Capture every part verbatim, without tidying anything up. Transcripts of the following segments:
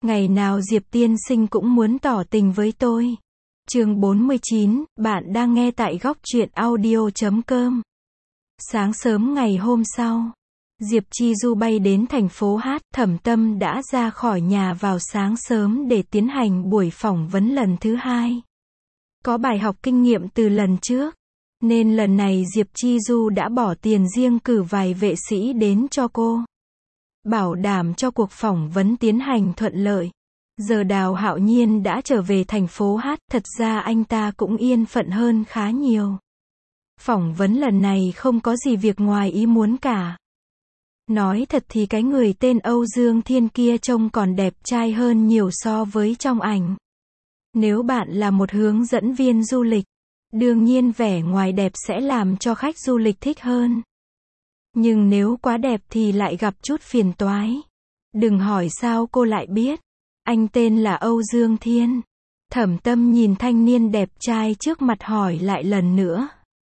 Ngày nào Diệp tiên sinh cũng muốn tỏ tình với tôi. Chương bốn mươi chín, bạn đang nghe tại góc truyện audio chấm com. Sáng sớm ngày hôm sau, Diệp Chi Du bay đến thành phố Hát, Thẩm Tâm đã ra khỏi nhà vào sáng sớm để tiến hành buổi phỏng vấn lần thứ hai. Có bài học kinh nghiệm từ lần trước, nên lần này Diệp Chi Du đã bỏ tiền riêng cử vài vệ sĩ đến cho cô, bảo đảm cho cuộc phỏng vấn tiến hành thuận lợi. Giờ Đào Hạo Nhiên đã trở về thành phố Hát, thật ra anh ta cũng yên phận hơn khá nhiều. Phỏng vấn lần này không có gì việc ngoài ý muốn cả. Nói thật thì cái người tên Âu Dương Thiên kia trông còn đẹp trai hơn nhiều so với trong ảnh. Nếu bạn là một hướng dẫn viên du lịch, đương nhiên vẻ ngoài đẹp sẽ làm cho khách du lịch thích hơn. Nhưng nếu quá đẹp thì lại gặp chút phiền toái. Đừng hỏi sao cô lại biết. Anh tên là Âu Dương Thiên. Thẩm Tâm nhìn thanh niên đẹp trai trước mặt hỏi lại lần nữa.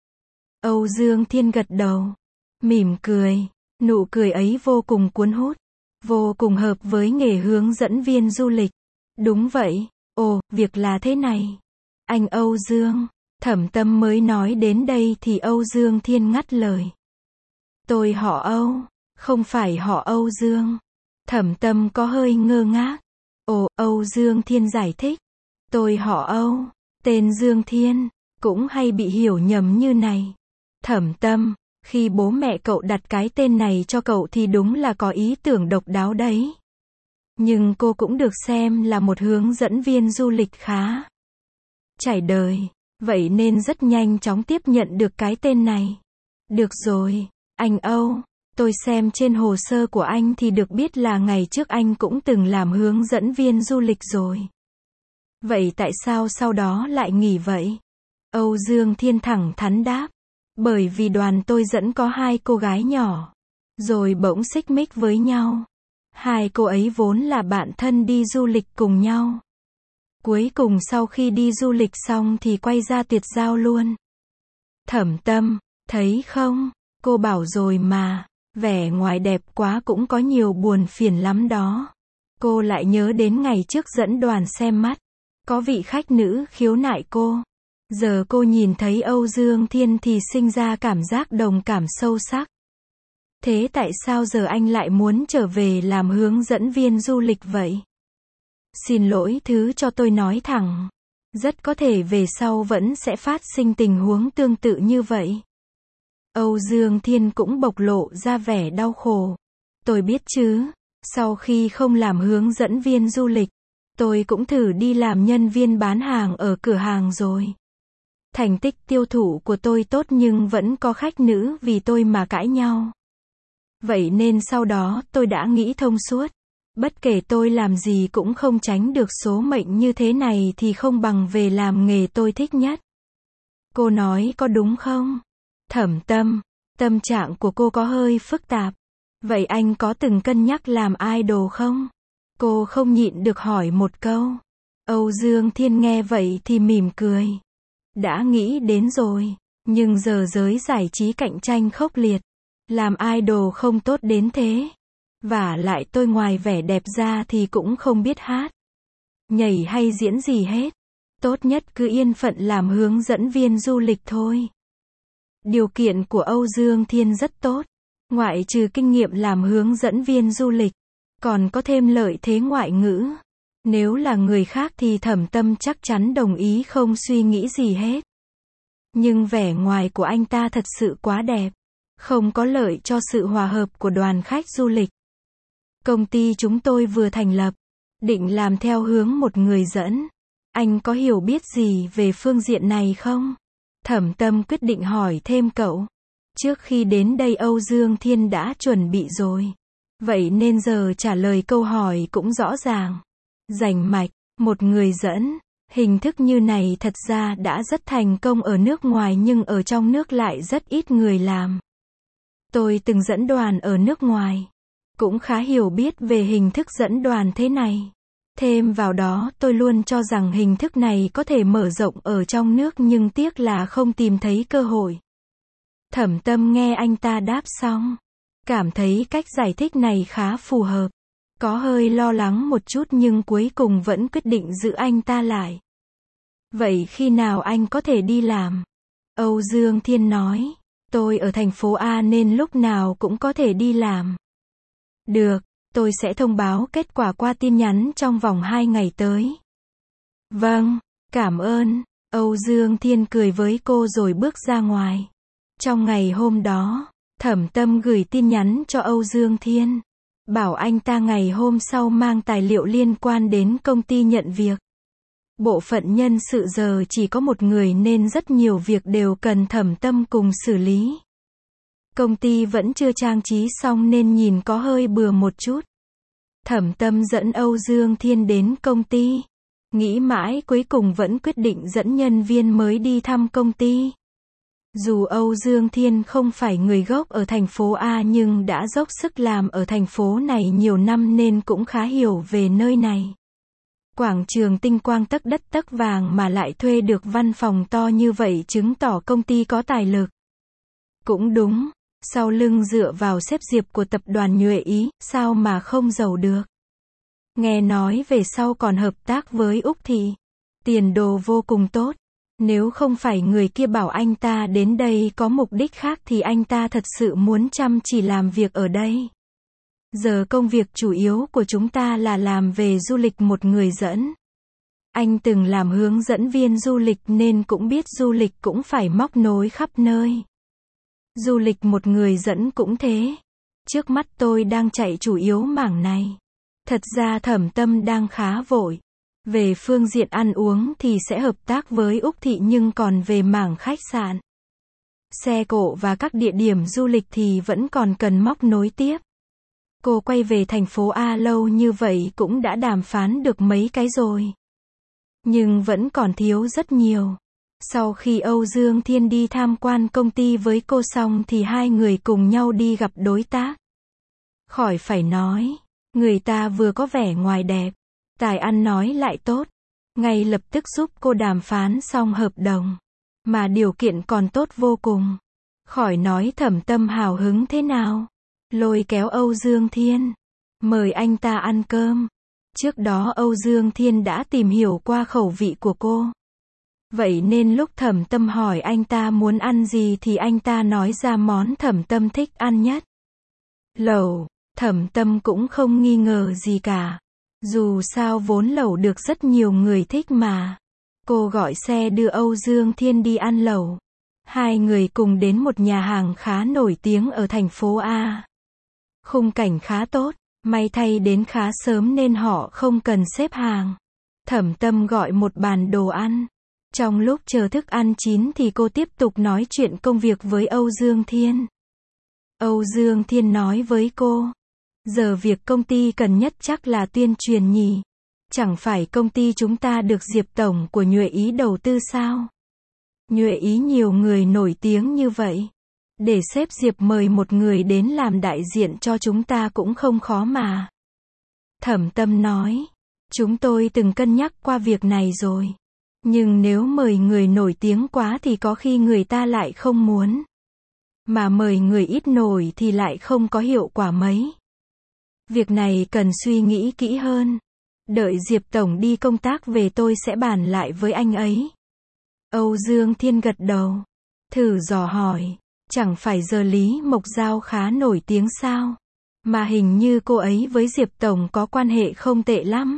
Âu Dương Thiên gật đầu, mỉm cười. Nụ cười ấy vô cùng cuốn hút, vô cùng hợp với nghề hướng dẫn viên du lịch. Đúng vậy. Ồ, việc là thế này. Anh Âu Dương. Thẩm Tâm mới nói đến đây thì Âu Dương Thiên ngắt lời. Tôi họ Âu, không phải họ Âu Dương. Thẩm Tâm có hơi ngơ ngác. Ồ, Âu Dương Thiên giải thích. Tôi họ Âu, tên Dương Thiên, cũng hay bị hiểu nhầm như này. Thẩm Tâm, khi bố mẹ cậu đặt cái tên này cho cậu thì đúng là có ý tưởng độc đáo đấy. Nhưng cô cũng được xem là một hướng dẫn viên du lịch khá trải đời, vậy nên rất nhanh chóng tiếp nhận được cái tên này. Được rồi, anh Âu, tôi xem trên hồ sơ của anh thì được biết là ngày trước anh cũng từng làm hướng dẫn viên du lịch rồi. Vậy tại sao sau đó lại nghỉ vậy? Âu Dương Thiên thẳng thắn đáp. Bởi vì đoàn tôi dẫn có hai cô gái nhỏ, rồi bỗng xích mích với nhau. Hai cô ấy vốn là bạn thân đi du lịch cùng nhau. Cuối cùng sau khi đi du lịch xong thì quay ra tuyệt giao luôn. Thẩm Tâm, thấy không, cô bảo rồi mà, vẻ ngoài đẹp quá cũng có nhiều buồn phiền lắm đó. Cô lại nhớ đến ngày trước dẫn đoàn xem mắt, có vị khách nữ khiếu nại cô. Giờ cô nhìn thấy Âu Dương Thiên thì sinh ra cảm giác đồng cảm sâu sắc. Thế tại sao giờ anh lại muốn trở về làm hướng dẫn viên du lịch vậy? Xin lỗi thứ cho tôi nói thẳng. Rất có thể về sau vẫn sẽ phát sinh tình huống tương tự như vậy. Âu Dương Thiên cũng bộc lộ ra vẻ đau khổ. Tôi biết chứ, sau khi không làm hướng dẫn viên du lịch, tôi cũng thử đi làm nhân viên bán hàng ở cửa hàng rồi. Thành tích tiêu thụ của tôi tốt nhưng vẫn có khách nữ vì tôi mà cãi nhau. Vậy nên sau đó tôi đã nghĩ thông suốt. Bất kể tôi làm gì cũng không tránh được số mệnh như thế này thì không bằng về làm nghề tôi thích nhất. Cô nói có đúng không? Thẩm Tâm, tâm trạng của cô có hơi phức tạp. Vậy anh có từng cân nhắc làm idol không? Cô không nhịn được hỏi một câu. Âu Dương Thiên nghe vậy thì mỉm cười. Đã nghĩ đến rồi, nhưng giờ giới giải trí cạnh tranh khốc liệt. Làm idol không tốt đến thế. Vả lại tôi ngoài vẻ đẹp ra thì cũng không biết hát, nhảy hay diễn gì hết. Tốt nhất cứ yên phận làm hướng dẫn viên du lịch thôi. Điều kiện của Âu Dương Thiên rất tốt. Ngoại trừ kinh nghiệm làm hướng dẫn viên du lịch, còn có thêm lợi thế ngoại ngữ. Nếu là người khác thì Thẩm Tâm chắc chắn đồng ý không suy nghĩ gì hết. Nhưng vẻ ngoài của anh ta thật sự quá đẹp, không có lợi cho sự hòa hợp của đoàn khách du lịch. Công ty chúng tôi vừa thành lập, định làm theo hướng một người dẫn. Anh có hiểu biết gì về phương diện này không? Thẩm Tâm quyết định hỏi thêm cậu. Trước khi đến đây Âu Dương Thiên đã chuẩn bị rồi. Vậy nên giờ trả lời câu hỏi cũng rõ ràng, rành mạch. Một người dẫn, hình thức như này thật ra đã rất thành công ở nước ngoài nhưng ở trong nước lại rất ít người làm. Tôi từng dẫn đoàn ở nước ngoài, cũng khá hiểu biết về hình thức dẫn đoàn thế này. Thêm vào đó tôi luôn cho rằng hình thức này có thể mở rộng ở trong nước nhưng tiếc là không tìm thấy cơ hội. Thẩm Tâm nghe anh ta đáp xong, cảm thấy cách giải thích này khá phù hợp. Có hơi lo lắng một chút nhưng cuối cùng vẫn quyết định giữ anh ta lại. Vậy khi nào anh có thể đi làm? Âu Dương Thiên nói. Tôi ở thành phố A nên lúc nào cũng có thể đi làm. Được, tôi sẽ thông báo kết quả qua tin nhắn trong vòng hai ngày tới. Vâng, cảm ơn. Âu Dương Thiên cười với cô rồi bước ra ngoài. Trong ngày hôm đó, Thẩm Tâm gửi tin nhắn cho Âu Dương Thiên, bảo anh ta ngày hôm sau mang tài liệu liên quan đến công ty nhận việc. Bộ phận nhân sự giờ chỉ có một người nên rất nhiều việc đều cần Thẩm Tâm cùng xử lý. Công ty vẫn chưa trang trí xong nên nhìn có hơi bừa một chút. Thẩm Tâm dẫn Âu Dương Thiên đến công ty. Nghĩ mãi cuối cùng vẫn quyết định dẫn nhân viên mới đi thăm công ty. Dù Âu Dương Thiên không phải người gốc ở thành phố A nhưng đã dốc sức làm ở thành phố này nhiều năm nên cũng khá hiểu về nơi này. Quảng trường tinh quang tấc đất tấc vàng mà lại thuê được văn phòng to như vậy chứng tỏ công ty có tài lực. Cũng đúng, sau lưng dựa vào xếp diệp của tập đoàn Nhuệ Ý, sao mà không giàu được. Nghe nói về sau còn hợp tác với Úc Thị. Tiền đồ vô cùng tốt. Nếu không phải người kia bảo anh ta đến đây có mục đích khác thì anh ta thật sự muốn chăm chỉ làm việc ở đây. Giờ công việc chủ yếu của chúng ta là làm về du lịch một người dẫn. Anh từng làm hướng dẫn viên du lịch nên cũng biết du lịch cũng phải móc nối khắp nơi. Du lịch một người dẫn cũng thế. Trước mắt tôi đang chạy chủ yếu mảng này. Thật ra Thẩm Tâm đang khá vội. Về phương diện ăn uống thì sẽ hợp tác với Úc Thị nhưng còn về mảng khách sạn, xe cộ và các địa điểm du lịch thì vẫn còn cần móc nối tiếp. Cô quay về thành phố A lâu như vậy cũng đã đàm phán được mấy cái rồi. Nhưng vẫn còn thiếu rất nhiều. Sau khi Âu Dương Thiên đi tham quan công ty với cô xong thì hai người cùng nhau đi gặp đối tác. Khỏi phải nói, người ta vừa có vẻ ngoài đẹp, tài ăn nói lại tốt, ngay lập tức giúp cô đàm phán xong hợp đồng, mà điều kiện còn tốt vô cùng. Khỏi nói Thẩm Tâm hào hứng thế nào, lôi kéo Âu Dương Thiên, mời anh ta ăn cơm. Trước đó Âu Dương Thiên đã tìm hiểu qua khẩu vị của cô. Vậy nên lúc Thẩm Tâm hỏi anh ta muốn ăn gì thì anh ta nói ra món Thẩm Tâm thích ăn nhất. Lẩu. Thẩm Tâm cũng không nghi ngờ gì cả. Dù sao vốn lẩu được rất nhiều người thích mà. Cô gọi xe đưa Âu Dương Thiên đi ăn lẩu. Hai người cùng đến một nhà hàng khá nổi tiếng ở thành phố A. Khung cảnh khá tốt, may thay đến khá sớm nên họ không cần xếp hàng. Thẩm Tâm gọi một bàn đồ ăn. Trong lúc chờ thức ăn chín thì cô tiếp tục nói chuyện công việc với Âu Dương Thiên. Âu Dương Thiên nói với cô, giờ việc công ty cần nhất chắc là tuyên truyền nhỉ. Chẳng phải công ty chúng ta được Diệp Tổng của Nhuệ Ý đầu tư sao? Nhuệ Ý nhiều người nổi tiếng như vậy. Để sếp Diệp mời một người đến làm đại diện cho chúng ta cũng không khó mà. Thẩm Tâm nói, chúng tôi từng cân nhắc qua việc này rồi. Nhưng nếu mời người nổi tiếng quá thì có khi người ta lại không muốn. Mà mời người ít nổi thì lại không có hiệu quả mấy. Việc này cần suy nghĩ kỹ hơn. Đợi Diệp Tổng đi công tác về tôi sẽ bàn lại với anh ấy. Âu Dương Thiên gật đầu. Thử dò hỏi, chẳng phải giờ Lý Mộc Giao khá nổi tiếng sao? Mà hình như cô ấy với Diệp Tổng có quan hệ không tệ lắm.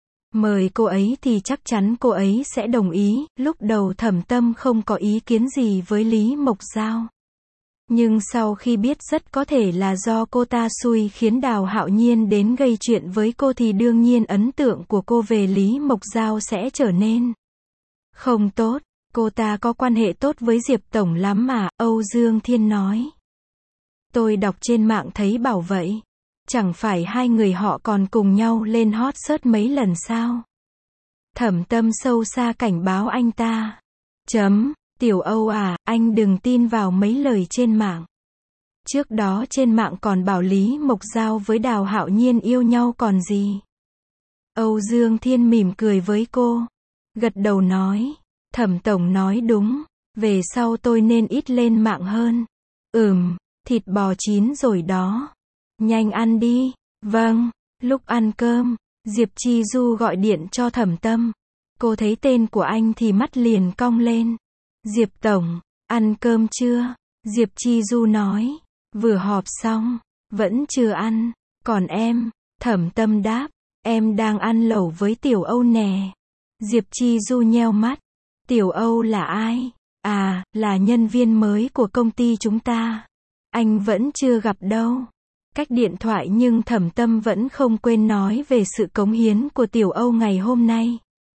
Mời cô ấy thì chắc chắn cô ấy sẽ đồng ý. Lúc đầu Thẩm Tâm không có ý kiến gì với Lý Mộc Giao. Nhưng sau khi biết rất có thể là do cô ta xui khiến Đào Hạo Nhiên đến gây chuyện với cô thì đương nhiên ấn tượng của cô về Lý Mộc Giao sẽ trở nên không tốt. Cô ta có quan hệ tốt với Diệp Tổng lắm mà, Âu Dương Thiên nói. Tôi đọc trên mạng thấy bảo vậy. Chẳng phải hai người họ còn cùng nhau lên hot search mấy lần sao? Thẩm Tâm sâu xa cảnh báo anh ta. Chấm, Tiểu Âu à, anh đừng tin vào mấy lời trên mạng. Trước đó trên mạng còn bảo Lý Mộc Giao với Đào Hạo Nhiên yêu nhau còn gì. Âu Dương Thiên mỉm cười với cô. Gật đầu nói. Thẩm Tổng nói đúng. Về sau tôi nên ít lên mạng hơn. Ừm, thịt bò chín rồi đó. Nhanh ăn đi. Vâng. Lúc ăn cơm, Diệp Chi Du gọi điện cho Thẩm Tâm. Cô thấy tên của anh thì mắt liền cong lên. Diệp Tổng, ăn cơm chưa? Diệp Chi Du nói. Vừa họp xong, vẫn chưa ăn. Còn em? Thẩm Tâm đáp. Em đang ăn lẩu với Tiểu Âu nè. Diệp Chi Du nheo mắt. Tiểu Âu là ai? À, là nhân viên mới của công ty chúng ta. Anh vẫn chưa gặp đâu. Cách điện thoại nhưng Thẩm Tâm vẫn không quên nói về sự cống hiến của Tiểu Âu ngày hôm nay.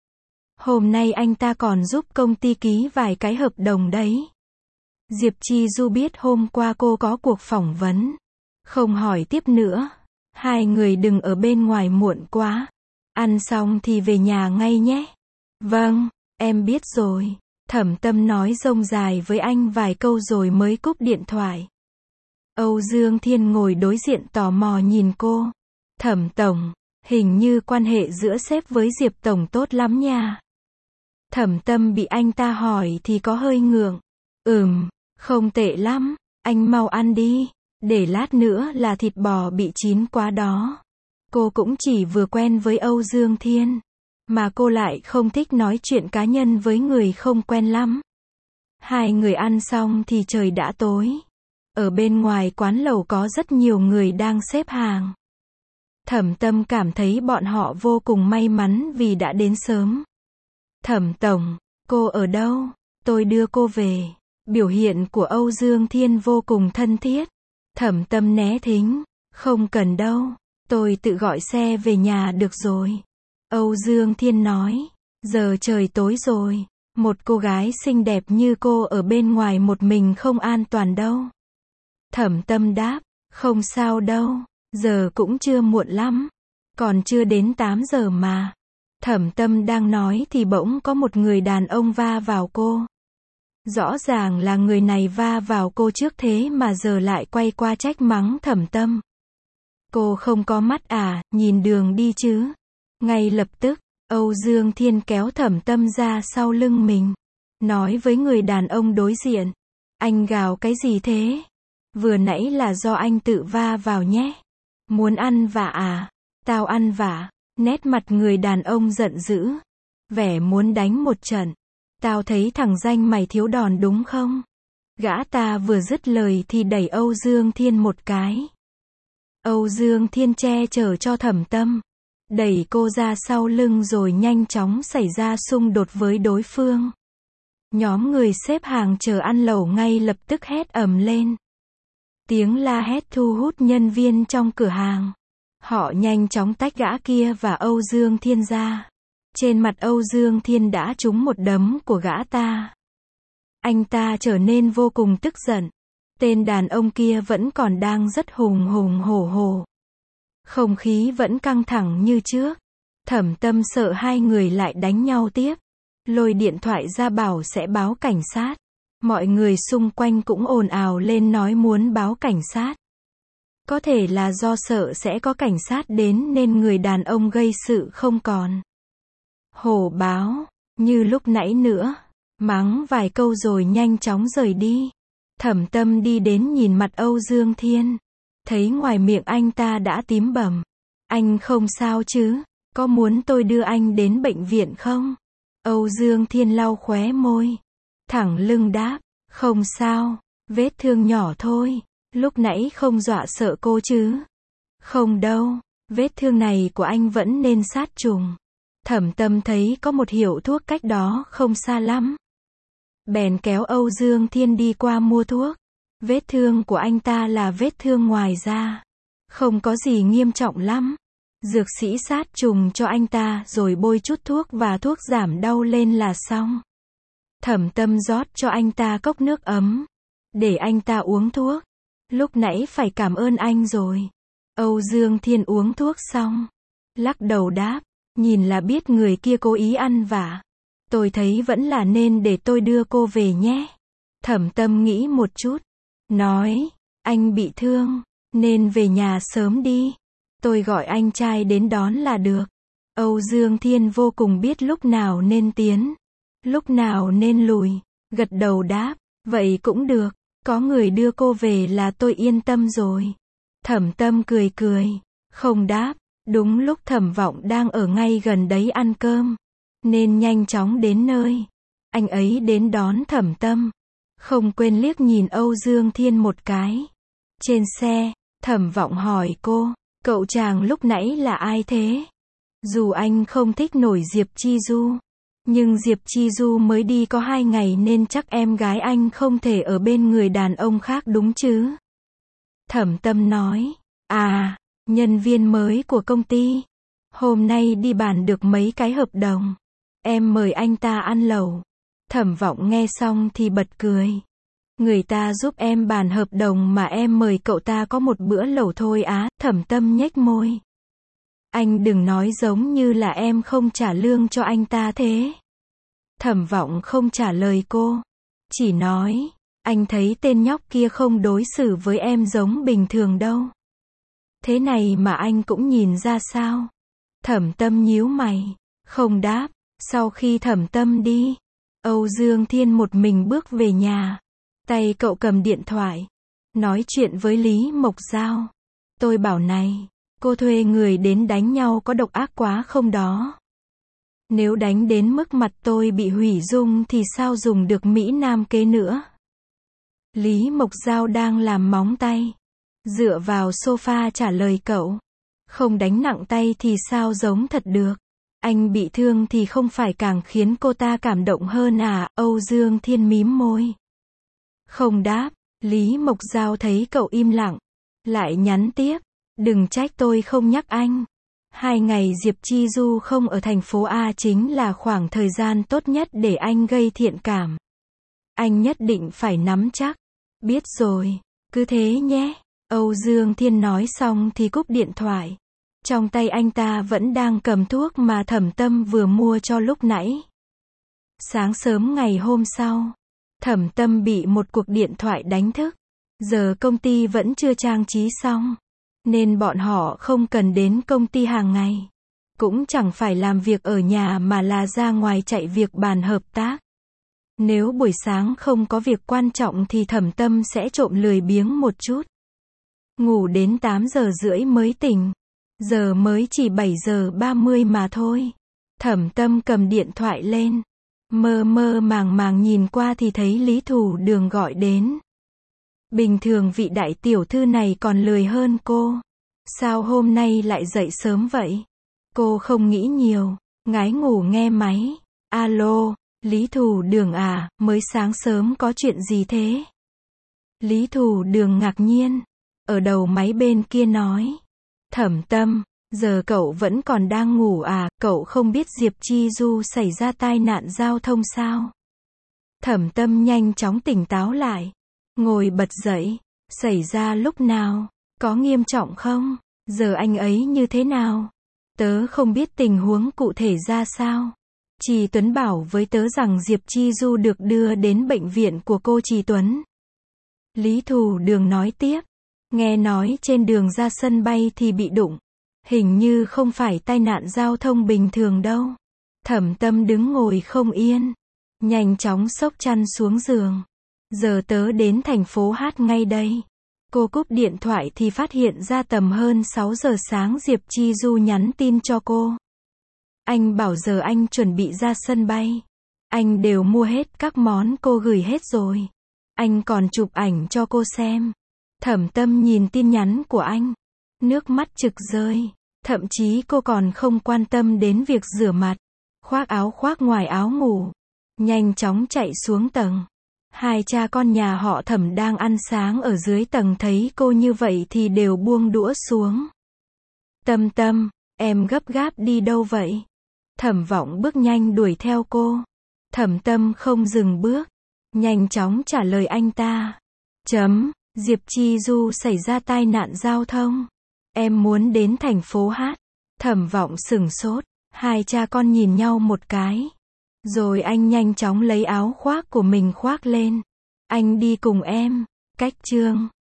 Hôm nay anh ta còn giúp công ty ký vài cái hợp đồng đấy. Diệp Chi Du biết hôm qua cô có cuộc phỏng vấn. Không hỏi tiếp nữa. Hai người đừng ở bên ngoài muộn quá. Ăn xong thì về nhà ngay nhé. Vâng, em biết rồi. Thẩm Tâm nói rông dài với anh vài câu rồi mới cúp điện thoại. Âu Dương Thiên ngồi đối diện tò mò nhìn cô. Thẩm Tổng, hình như quan hệ giữa sếp với Diệp Tổng tốt lắm nha. Thẩm Tâm bị anh ta hỏi thì có hơi ngượng. Ừm, không tệ lắm, anh mau ăn đi, để lát nữa là thịt bò bị chín quá đó. Cô cũng chỉ vừa quen với Âu Dương Thiên, mà cô lại không thích nói chuyện cá nhân với người không quen lắm. Hai người ăn xong thì trời đã tối. Ở bên ngoài quán lẩu có rất nhiều người đang xếp hàng. Thẩm Tâm cảm thấy bọn họ vô cùng may mắn vì đã đến sớm. Thẩm Tổng, cô ở đâu? Tôi đưa cô về. Biểu hiện của Âu Dương Thiên vô cùng thân thiết. Thẩm Tâm né thính. Không cần đâu. Tôi tự gọi xe về nhà được rồi. Âu Dương Thiên nói. Giờ trời tối rồi. Một cô gái xinh đẹp như cô ở bên ngoài một mình không an toàn đâu. Thẩm Tâm đáp. Không sao đâu. Giờ cũng chưa muộn lắm. Còn chưa đến tám giờ mà. Thẩm Tâm đang nói thì bỗng có một người đàn ông va vào cô. Rõ ràng là người này va vào cô trước thế mà giờ lại quay qua trách mắng Thẩm Tâm. Cô không có mắt à, nhìn đường đi chứ. Ngay lập tức, Âu Dương Thiên kéo Thẩm Tâm ra sau lưng mình. Nói với người đàn ông đối diện. Anh gào cái gì thế? Vừa nãy là do anh tự va vào nhé. Muốn ăn vạ à? Tao ăn vạ. Nét mặt người đàn ông giận dữ. Vẻ muốn đánh một trận. Tao thấy thằng danh mày thiếu đòn đúng không? Gã ta vừa dứt lời thì đẩy Âu Dương Thiên một cái. Âu Dương Thiên che chở cho Thẩm Tâm. Đẩy cô ra sau lưng rồi nhanh chóng xảy ra xung đột với đối phương. Nhóm người xếp hàng chờ ăn lẩu ngay lập tức hét ầm lên. Tiếng la hét thu hút nhân viên trong cửa hàng. Họ nhanh chóng tách gã kia và Âu Dương Thiên ra. Trên mặt Âu Dương Thiên đã trúng một đấm của gã ta. Anh ta trở nên vô cùng tức giận. Tên đàn ông kia vẫn còn đang rất hùng hùng hổ hổ. Không khí vẫn căng thẳng như trước. Thẩm Tâm sợ hai người lại đánh nhau tiếp. Lôi điện thoại ra bảo sẽ báo cảnh sát. Mọi người xung quanh cũng ồn ào lên nói muốn báo cảnh sát. Có thể là do sợ sẽ có cảnh sát đến nên người đàn ông gây sự không còn hổ báo, như lúc nãy nữa. Mắng vài câu rồi nhanh chóng rời đi. Thẩm Tâm đi đến nhìn mặt Âu Dương Thiên. Thấy ngoài miệng anh ta đã tím bầm. Anh không sao chứ? Có muốn tôi đưa anh đến bệnh viện không? Âu Dương Thiên lau khóe môi. Thẳng lưng đáp. Không sao. Vết thương nhỏ thôi. Lúc nãy không dọa sợ cô chứ? Không đâu. Vết thương này của anh vẫn nên sát trùng. Thẩm Tâm thấy có một hiệu thuốc cách đó không xa lắm. Bèn kéo Âu Dương Thiên đi qua mua thuốc. Vết thương của anh ta là vết thương ngoài da. Không có gì nghiêm trọng lắm. Dược sĩ sát trùng cho anh ta rồi bôi chút thuốc và thuốc giảm đau lên là xong. Thẩm Tâm rót cho anh ta cốc nước ấm. Để anh ta uống thuốc. Lúc nãy phải cảm ơn anh rồi. Âu Dương Thiên uống thuốc xong. Lắc đầu đáp. Nhìn là biết người kia cố ý ăn vạ. Tôi thấy vẫn là nên để tôi đưa cô về nhé. Thẩm Tâm nghĩ một chút. Nói. Anh bị thương. Nên về nhà sớm đi. Tôi gọi anh trai đến đón là được. Âu Dương Thiên vô cùng biết lúc nào nên tiến. Lúc nào nên lùi. Gật đầu đáp. Vậy cũng được. Có người đưa cô về là tôi yên tâm rồi. Thẩm Tâm cười cười. Không đáp. Đúng lúc Thẩm Vọng đang ở ngay gần đấy ăn cơm, nên nhanh chóng đến nơi. Anh ấy đến đón Thẩm Tâm, không quên liếc nhìn Âu Dương Thiên một cái. Trên xe, Thẩm Vọng hỏi cô, cậu chàng lúc nãy là ai thế? Dù anh không thích nổi Diệp Chi Du, nhưng Diệp Chi Du mới đi có hai ngày nên chắc em gái anh không thể ở bên người đàn ông khác đúng chứ? Thẩm Tâm nói, à, nhân viên mới của công ty. Hôm nay đi bàn được mấy cái hợp đồng. Em mời anh ta ăn lẩu. Thẩm Vọng nghe xong thì bật cười. Người ta giúp em bàn hợp đồng mà em mời cậu ta có một bữa lẩu thôi á. Thẩm Tâm nhếch môi. Anh đừng nói giống như là em không trả lương cho anh ta thế. Thẩm Vọng không trả lời cô, chỉ nói, anh thấy tên nhóc kia không đối xử với em giống bình thường đâu. Thế này mà anh cũng nhìn ra sao? Thẩm Tâm nhíu mày, không đáp. Sau khi Thẩm Tâm đi, Âu Dương Thiên một mình bước về nhà. Tay cậu cầm điện thoại, nói chuyện với Lý Mộc Giao. Tôi bảo này, cô thuê người đến đánh nhau có độc ác quá không đó? Nếu đánh đến mức mặt tôi bị hủy dung thì sao dùng được Mỹ Nam kế nữa? Lý Mộc Giao đang làm móng tay, dựa vào sofa trả lời cậu. Không đánh nặng tay thì sao giống thật được? Anh bị thương thì không phải càng khiến cô ta cảm động hơn à? Âu Dương Thiên mím môi, không đáp. Lý Mộc Giao thấy cậu im lặng, lại nhắn tiếp, đừng trách tôi không nhắc anh. Hai ngày Diệp Chi Du không ở thành phố A chính là khoảng thời gian tốt nhất để anh gây thiện cảm. Anh nhất định phải nắm chắc. Biết rồi, cứ thế nhé. Âu Dương Thiên nói xong thì cúp điện thoại. Trong tay anh ta vẫn đang cầm thuốc mà Thẩm Tâm vừa mua cho lúc nãy. Sáng sớm ngày hôm sau, Thẩm Tâm bị một cuộc điện thoại đánh thức. Giờ công ty vẫn chưa trang trí xong, nên bọn họ không cần đến công ty hàng ngày. Cũng chẳng phải làm việc ở nhà mà là ra ngoài chạy việc bàn hợp tác. Nếu buổi sáng không có việc quan trọng thì Thẩm Tâm sẽ trộm lười biếng một chút. Ngủ đến tám giờ rưỡi mới tỉnh. Giờ mới chỉ bảy giờ ba mươi mà thôi. Thẩm Tâm cầm điện thoại lên, mơ mơ màng màng nhìn qua thì thấy Lý Thủ Đường gọi đến. Bình thường vị đại tiểu thư này còn lười hơn cô. Sao hôm nay lại dậy sớm vậy? Cô không nghĩ nhiều, ngái ngủ nghe máy. Alo, Lý Thủ Đường à, mới sáng sớm có chuyện gì thế? Lý Thủ Đường ngạc nhiên, ở đầu máy bên kia nói. Thẩm Tâm, giờ cậu vẫn còn đang ngủ à, cậu không biết Diệp Chi Du xảy ra tai nạn giao thông sao? Thẩm Tâm nhanh chóng tỉnh táo lại, ngồi bật dậy, xảy ra lúc nào, có nghiêm trọng không, giờ anh ấy như thế nào? Tớ không biết tình huống cụ thể ra sao. Trì Tuấn bảo với tớ rằng Diệp Chi Du được đưa đến bệnh viện của cô Trì Tuấn. Lý Thủ Đường nói tiếp. Nghe nói trên đường ra sân bay thì bị đụng. Hình như không phải tai nạn giao thông bình thường đâu. Thẩm Tâm đứng ngồi không yên, nhanh chóng xốc chăn xuống giường. Giờ tớ đến thành phố Hát ngay đây. Cô cúp điện thoại thì phát hiện ra tầm hơn sáu giờ sáng Diệp Chi Du nhắn tin cho cô. Anh bảo giờ anh chuẩn bị ra sân bay. Anh đều mua hết các món cô gửi hết rồi. Anh còn chụp ảnh cho cô xem. Thẩm Tâm nhìn tin nhắn của anh, nước mắt trực rơi. Thậm chí cô còn không quan tâm đến việc rửa mặt, khoác áo khoác ngoài áo ngủ, nhanh chóng chạy xuống tầng. Hai cha con nhà họ Thẩm đang ăn sáng ở dưới tầng thấy cô như vậy thì đều buông đũa xuống. Tâm Tâm, em gấp gáp đi đâu vậy? Thẩm Vọng bước nhanh đuổi theo cô. Thẩm Tâm không dừng bước, nhanh chóng trả lời anh ta. Chấm, Diệp Chi Du xảy ra tai nạn giao thông. Em muốn đến thành phố Hát. Thẩm Vọng sửng sốt, hai cha con nhìn nhau một cái. Rồi anh nhanh chóng lấy áo khoác của mình khoác lên. Anh đi cùng em. Cách chương